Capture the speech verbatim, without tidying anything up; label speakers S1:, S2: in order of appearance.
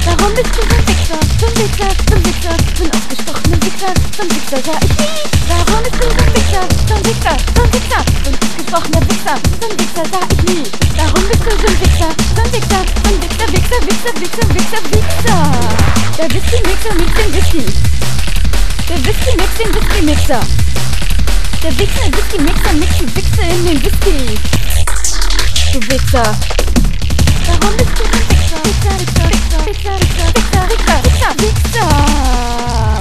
S1: Warum bist du so ein Wichser? So ein Wichser, so ein Wichser, so ein ausgesprochener Wichser, so ein Wichser sah ich nie. Warum bist du so ein Wichser? So ein Wichser, so ein Wichser, so ein ausgesprochener Wichser, so ein Wichser sah ich nie. Warum bist du so ein Wichser? So ein Wichser, so ein Wichser, Wichser, Wichser, Wichser, Wichser, Wichser. Der Whisky-Mixer mixt den Whisky. Der Whisky mixt den Whisky-Mixer. Der Wichser, Whisky-Mixer mixt die Wichse in den Whisky. Du Wichser. Warum bist du so ein Wichser? Wichser, Wichser, Wichser, Wichser, Wichser, Wichser, Wichser, Wichser.